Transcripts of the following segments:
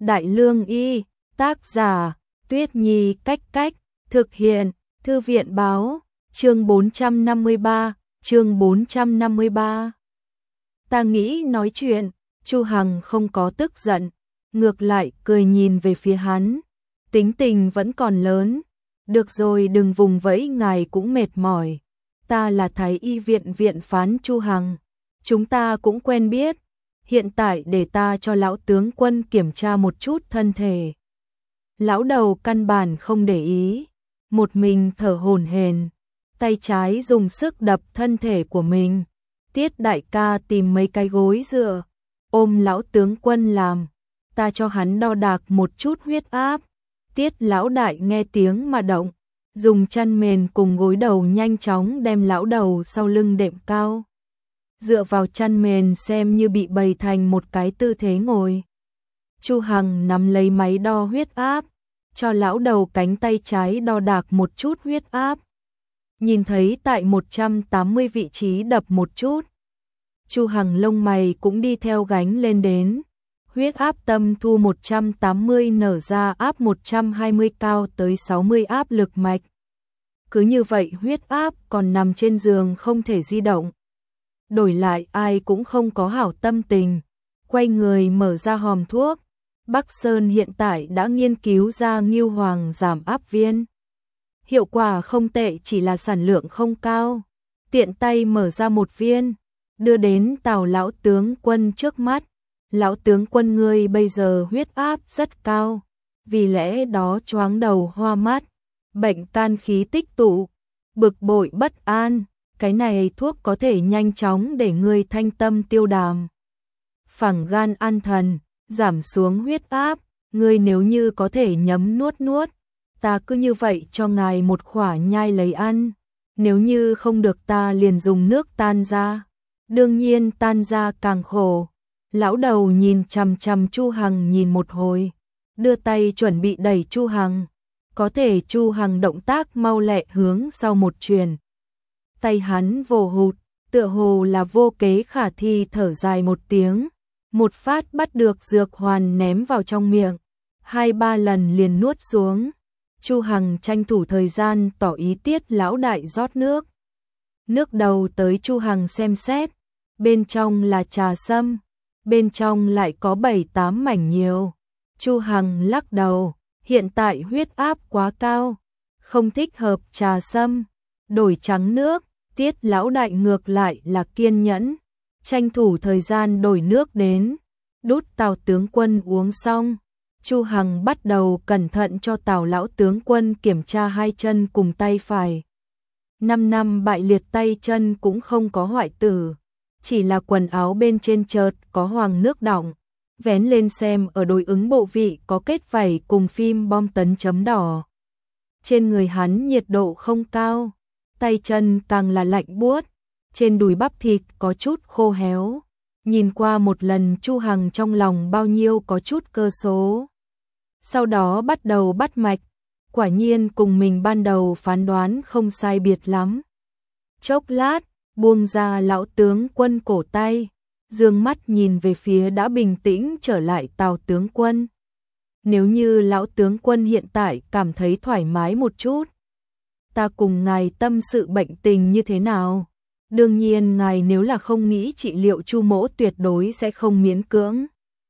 Đại Lương Y, tác giả, Tuyết Nhi Cách Cách, thực hiện, Thư viện Báo, chương 453. Ta nghĩ nói chuyện, Chu Hằng không có tức giận, ngược lại cười nhìn về phía hắn. Tính tình vẫn còn lớn, được rồi đừng vùng vẫy, ngài cũng mệt mỏi. Ta là Thái Y viện viện phán Chu Hằng, chúng ta cũng quen biết. Hiện tại để ta cho lão tướng quân kiểm tra một chút thân thể. Lão đầu căn bản không để ý, một mình thở hổn hển, tay trái dùng sức đập thân thể của mình. Tiết đại ca tìm mấy cái gối dựa, ôm lão tướng quân làm, ta cho hắn đo đạc một chút huyết áp. Tiết lão đại nghe tiếng mà động, dùng chăn mền cùng gối đầu nhanh chóng đem lão đầu sau lưng đệm cao. Dựa vào chăn mền xem như bị bày thành một cái tư thế ngồi. Chu Hằng nắm lấy máy đo huyết áp, cho lão đầu cánh tay trái đo đạc một chút huyết áp. Nhìn thấy tại 180 vị trí đập một chút. Chu Hằng lông mày cũng đi theo gánh lên đến. Huyết áp tâm thu 180 nở ra áp 120 cao tới 60 áp lực mạch. Cứ như vậy huyết áp còn nằm trên giường không thể di động. Đổi lại ai cũng không có hảo tâm tình. Quay người mở ra hòm thuốc. Bắc Sơn hiện tại đã nghiên cứu ra Ngưu Hoàng giảm áp viên. Hiệu quả không tệ, chỉ là sản lượng không cao. Tiện tay mở ra một viên, đưa đến Tào lão tướng quân trước mắt. Lão tướng quân ngươi bây giờ huyết áp rất cao, vì lẽ đó choáng đầu hoa mắt, bệnh can khí tích tụ, bực bội bất an. Cái này thuốc có thể nhanh chóng để ngươi thanh tâm tiêu đàm, phẳng gan an thần, giảm xuống huyết áp. Ngươi nếu như có thể nhấm nuốt, ta cứ như vậy cho ngài một khỏa nhai lấy ăn. Nếu như không được ta liền dùng nước tan ra. Đương nhiên tan ra càng khổ. Lão đầu nhìn chằm chằm Chu Hằng nhìn một hồi, đưa tay chuẩn bị đẩy Chu Hằng. Có thể Chu Hằng động tác mau lẹ hướng sau một chuyền. Tay hắn vồ hụt, tựa hồ là vô kế khả thi, thở dài một tiếng. Một phát bắt được dược hoàn ném vào trong miệng. 2-3 lần liền nuốt xuống. Chu Hằng tranh thủ thời gian tỏ ý Tiết lão đại rót nước. Nước đầu tới Chu Hằng xem xét. Bên trong là trà sâm. Bên trong lại có 7-8 mảnh nhiều. Chu Hằng lắc đầu. Hiện tại huyết áp quá cao, không thích hợp trà sâm. Đổi trắng nước. Tiết lão đại ngược lại là kiên nhẫn, tranh thủ thời gian đổi nước đến, đút Tào tướng quân uống xong. Chu Hằng bắt đầu cẩn thận cho Tào lão tướng quân kiểm tra hai chân cùng tay phải. 5 năm bại liệt tay chân cũng không có hoại tử, chỉ là quần áo bên trên chợt có hoàng nước đọng, vén lên xem ở đối ứng bộ vị có kết vảy cùng phim bom tấn chấm đỏ. Trên người hắn nhiệt độ không cao, tay chân càng là lạnh buốt, trên đùi bắp thịt có chút khô héo. Nhìn qua một lần Chu Hằng trong lòng bao nhiêu có chút cơ số. Sau đó bắt đầu bắt mạch, quả nhiên cùng mình ban đầu phán đoán không sai biệt lắm. Chốc lát, buông ra lão tướng quân cổ tay, dương mắt nhìn về phía đã bình tĩnh trở lại Tào tướng quân. Nếu như lão tướng quân hiện tại cảm thấy thoải mái một chút, ta cùng ngài tâm sự bệnh tình như thế nào. Đương nhiên ngài nếu là không nghĩ trị liệu Chu mỗ tuyệt đối sẽ không miễn cưỡng.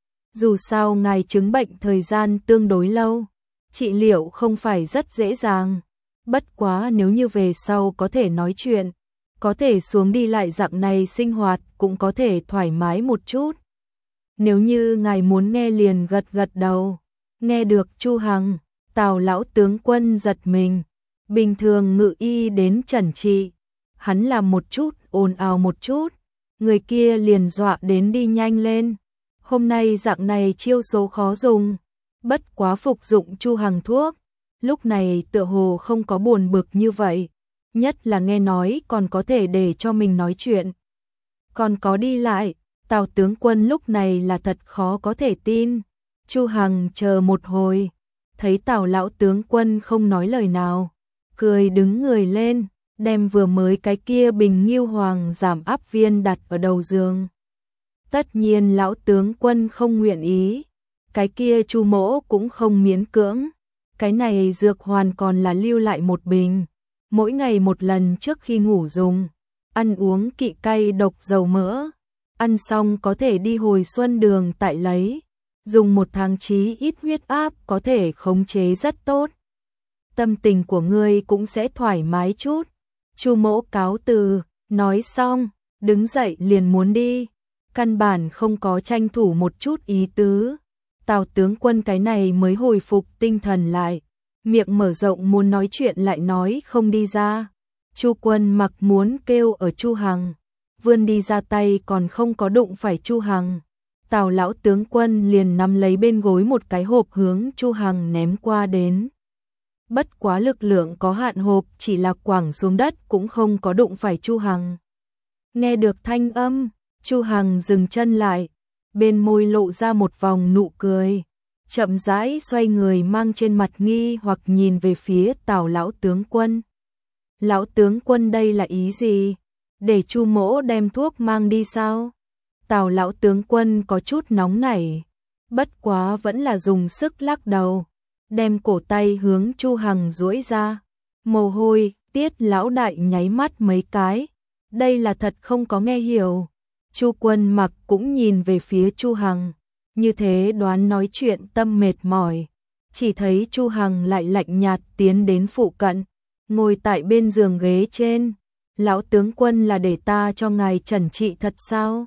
Dù sao ngài chứng bệnh thời gian tương đối lâu, trị liệu không phải rất dễ dàng. Bất quá nếu như về sau có thể nói chuyện, có thể xuống đi lại dạng này sinh hoạt cũng có thể thoải mái một chút. Nếu như ngài muốn nghe liền gật gật đầu. Nghe được Chu Hằng, Tào lão tướng quân giật mình. Bình thường ngự y đến chẩn trị, hắn làm một chút, ồn ào một chút, người kia liền dọa đến đi nhanh lên. Hôm nay dạng này chiêu số khó dùng, bất quá phục dụng Chu Hằng thuốc, lúc này tựa hồ không có buồn bực như vậy, nhất là nghe nói còn có thể để cho mình nói chuyện. Còn có đi lại, Tào tướng quân lúc này là thật khó có thể tin. Chu Hằng chờ một hồi, thấy Tào lão tướng quân không nói lời nào, cười đứng người lên, đem vừa mới cái kia bình Ngưu Hoàng giảm áp viên đặt ở đầu giường. Tất nhiên lão tướng quân không nguyện ý, Cái kia Chu Mỗ cũng không miễn cưỡng, cái này dược hoàn còn là lưu lại một bình, mỗi ngày một lần trước khi ngủ dùng, ăn uống kỵ cay độc dầu mỡ, ăn xong có thể đi hồi xuân đường tại lấy, dùng 1 tháng chí ít huyết áp có thể khống chế rất tốt. Tâm tình của ngươi cũng sẽ thoải mái chút. Chu Mỗ cáo từ, nói xong, đứng dậy liền muốn đi, căn bản không có tranh thủ một chút ý tứ. Tào tướng quân cái này mới hồi phục tinh thần lại, miệng mở rộng muốn nói chuyện lại nói không đi ra. Chu Quân Mặc muốn kêu ở Chu Hằng, vươn đi ra tay còn không có đụng phải Chu Hằng. Tào lão tướng quân liền nắm lấy bên gối một cái hộp hướng Chu Hằng ném qua đến. Bất quá lực lượng có hạn, hộp chỉ là quẳng xuống đất cũng không có đụng phải Chu Hằng. Nghe được thanh âm, Chu Hằng dừng chân lại, bên môi lộ ra một vòng nụ cười, chậm rãi xoay người mang trên mặt nghi hoặc nhìn về phía Tào lão tướng quân. Lão tướng quân đây là ý gì? Để Chu Mỗ đem thuốc mang đi sao? Tào lão tướng quân có chút nóng nảy, bất quá vẫn là dùng sức lắc đầu, đem cổ tay hướng Chu Hằng duỗi ra. Mồ hôi, Tiết lão đại nháy mắt mấy cái, đây là thật không có nghe hiểu. Chu Quân Mặc cũng nhìn về phía Chu Hằng, như thế đoán nói chuyện tâm mệt mỏi, chỉ thấy Chu Hằng lại lạnh nhạt tiến đến phụ cận, ngồi tại bên giường ghế trên. Lão tướng quân là để ta cho ngài trần trị thật sao?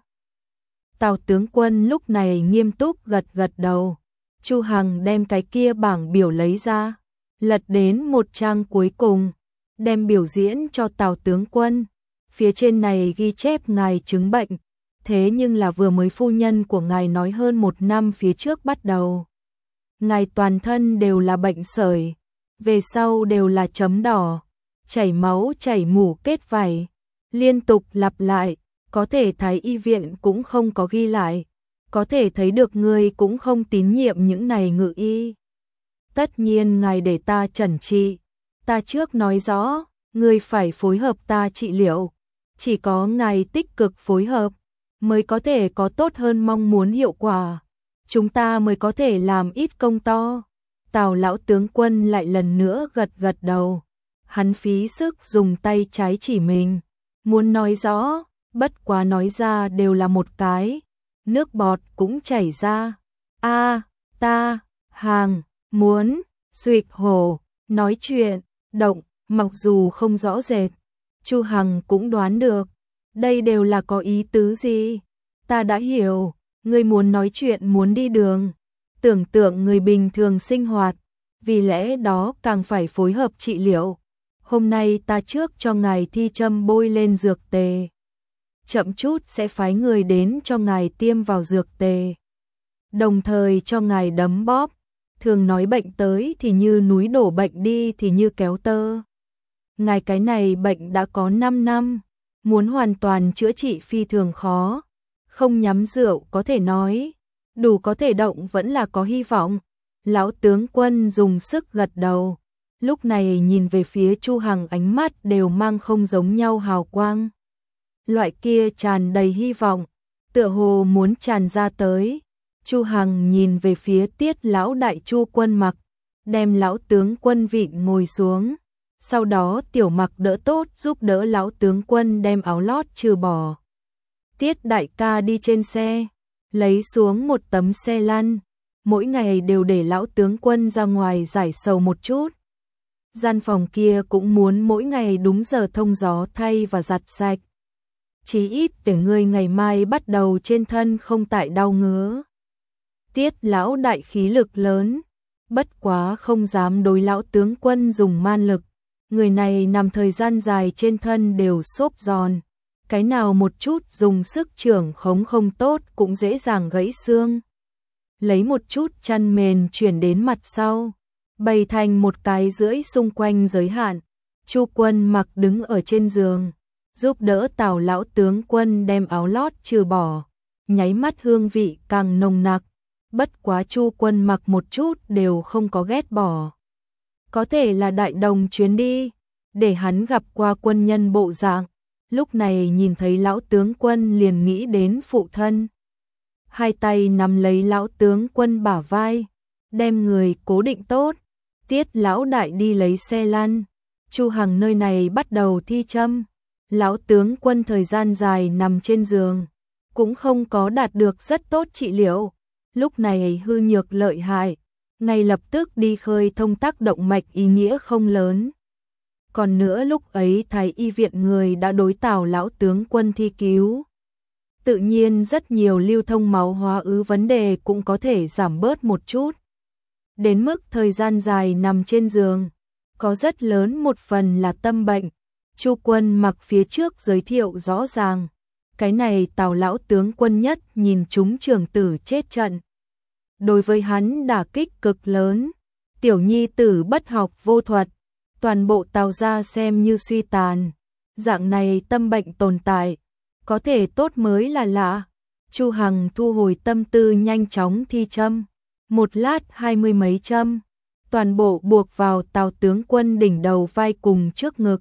Tào tướng quân lúc này nghiêm túc gật gật đầu. Chu Hằng đem cái kia bảng biểu lấy ra, lật đến một trang cuối cùng, đem biểu diễn cho Tào tướng quân. Phía trên này ghi chép ngài chứng bệnh, thế nhưng là vừa mới phu nhân của ngài nói hơn 1 năm phía trước bắt đầu. Ngài toàn thân đều là bệnh sởi, về sau đều là chấm đỏ, chảy máu chảy mủ kết vảy, liên tục lặp lại, có thể thấy y viện cũng không có ghi lại, có thể thấy được ngươi cũng không tín nhiệm những này ngự y. Tất nhiên ngài để ta chẩn trị, ta trước nói rõ, ngươi phải phối hợp ta trị liệu, chỉ có ngài tích cực phối hợp mới có thể có tốt hơn mong muốn hiệu quả, chúng ta mới có thể làm ít công to. Tào lão tướng quân lại lần nữa gật gật đầu, hắn phí sức dùng tay trái chỉ mình, muốn nói rõ, bất quá nói ra đều là một cái, nước bọt cũng chảy ra. Ta, Hàng, muốn, Duyệt Hổ, nói chuyện, động, mặc dù không rõ rệt, Chu Hằng cũng đoán được, đây đều là có ý tứ gì. Ta đã hiểu, ngươi muốn nói chuyện muốn đi đường, tưởng tượng người bình thường sinh hoạt, vì lẽ đó càng phải phối hợp trị liệu. Hôm nay ta trước cho ngài thi châm bôi lên dược tề, chậm chút sẽ phái người đến cho ngài tiêm vào dược tề, đồng thời cho ngài đấm bóp. Thường nói bệnh tới thì như núi đổ, bệnh đi thì như kéo tơ. Ngài cái này bệnh đã có 5 năm, muốn hoàn toàn chữa trị phi thường khó, không nhắm rượu có thể nói, đủ có thể động vẫn là có hy vọng. Lão tướng quân dùng sức gật đầu, lúc này nhìn về phía Chu Hằng ánh mắt đều mang không giống nhau hào quang. Loại kia tràn đầy hy vọng, tựa hồ muốn tràn ra tới. Chu Hằng nhìn về phía Tiết lão đại Chu Quân Mặc, đem lão tướng quân vịn ngồi xuống, sau đó Tiểu Mặc đỡ tốt giúp đỡ lão tướng quân đem áo lót trừ bỏ. Tiết đại ca đi trên xe, lấy xuống một tấm xe lăn, mỗi ngày đều để lão tướng quân ra ngoài giải sầu một chút. Gian phòng kia cũng muốn mỗi ngày đúng giờ thông gió thay và giặt sạch, chí ít để ngươi ngày mai bắt đầu trên thân không tại đau ngứa. Tiết lão đại khí lực lớn, bất quá không dám đối lão tướng quân dùng man lực, người này nằm thời gian dài trên thân đều xốp giòn, cái nào một chút dùng sức trưởng khống không tốt cũng dễ dàng gãy xương. Lấy một chút chăn mền chuyển đến mặt sau, bày thành một cái rưỡi xung quanh giới hạn. Chu Quân Mặc đứng ở trên giường, giúp đỡ Tào lão tướng quân đem áo lót trừ bỏ, nháy mắt hương vị càng nồng nặc. Bất quá Chu Quân Mặc một chút đều không có ghét bỏ. Có thể là đại đồng chuyến đi, để hắn gặp qua quân nhân bộ dạng, lúc này nhìn thấy lão tướng quân liền nghĩ đến phụ thân. hai tay nắm lấy lão tướng quân bả vai, đem người cố định tốt. Tiết lão đại đi lấy xe lăn, Chu Hằng nơi này bắt đầu thi châm. Lão tướng quân thời gian dài nằm trên giường, cũng không có đạt được rất tốt trị liệu. Lúc này hư nhược lợi hại, ngay lập tức đi khơi thông tác động mạch ý nghĩa không lớn. Còn nữa lúc ấy thái y viện người đã đối Tào lão tướng quân thi cứu. Tự nhiên rất nhiều lưu thông máu hóa ứ vấn đề cũng có thể giảm bớt một chút. Đến mức thời gian dài nằm trên giường, có rất lớn một phần là tâm bệnh. Chu Quân Mặc phía trước giới thiệu rõ ràng, cái này Tào lão tướng quân nhất nhìn chúng trưởng tử chết trận. Đối với hắn đả kích cực lớn, tiểu nhi tử bất học vô thuật, toàn bộ Tào gia xem như suy tàn. Dạng này tâm bệnh tồn tại, có thể tốt mới là lạ. Chu Hằng thu hồi tâm tư nhanh chóng thi châm, một lát 20 mấy châm, toàn bộ buộc vào Tào tướng quân đỉnh đầu vai cùng trước ngực.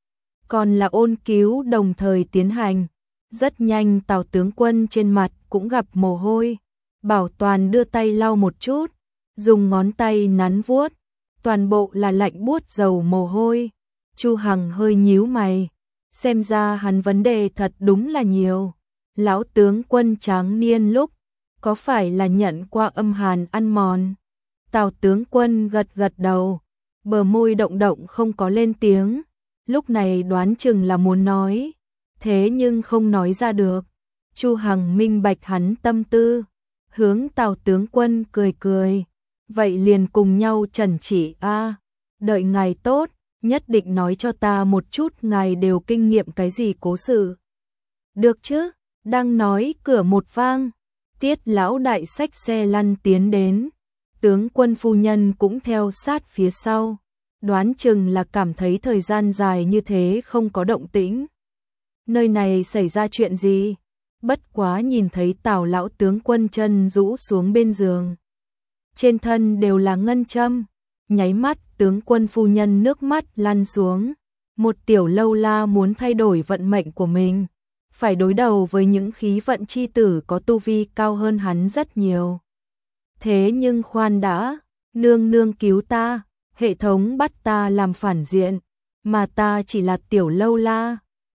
Còn là ôn cứu đồng thời tiến hành. Rất nhanh Tào tướng quân trên mặt cũng gặp mồ hôi. Bảo Toàn đưa tay lau một chút, dùng ngón tay nắn vuốt, toàn bộ là lạnh buốt dầu mồ hôi. Chu Hằng hơi nhíu mày, xem ra hắn vấn đề thật đúng là nhiều. Lão tướng quân tráng niên lúc, có phải là nhận qua âm hàn ăn mòn? Tào tướng quân gật gật đầu, bờ môi động động không có lên tiếng. Lúc này đoán chừng là muốn nói, thế nhưng không nói ra được. Chu Hằng minh bạch hắn tâm tư, hướng Tào tướng quân cười cười, vậy liền cùng nhau trần chỉ a, đợi ngài tốt, nhất định nói cho ta một chút ngài đều kinh nghiệm cái gì cố sự. Được chứ? Đang nói cửa một vang, Tiết lão đại xách xe lăn tiến đến, tướng quân phu nhân cũng theo sát phía sau. Đoán chừng là cảm thấy thời gian dài như thế không có động tĩnh. Nơi này xảy ra chuyện gì? Bất quá nhìn thấy Tào lão tướng quân chân rũ xuống bên giường. Trên thân đều là ngân châm. Nháy mắt tướng quân phu nhân nước mắt lăn xuống. Một tiểu lâu la muốn thay đổi vận mệnh của mình. Phải đối đầu với những khí vận chi tử có tu vi cao hơn hắn rất nhiều. Thế nhưng khoan đã, nương nương cứu ta. Hệ thống bắt ta làm phản diện, mà ta chỉ là tiểu lâu la.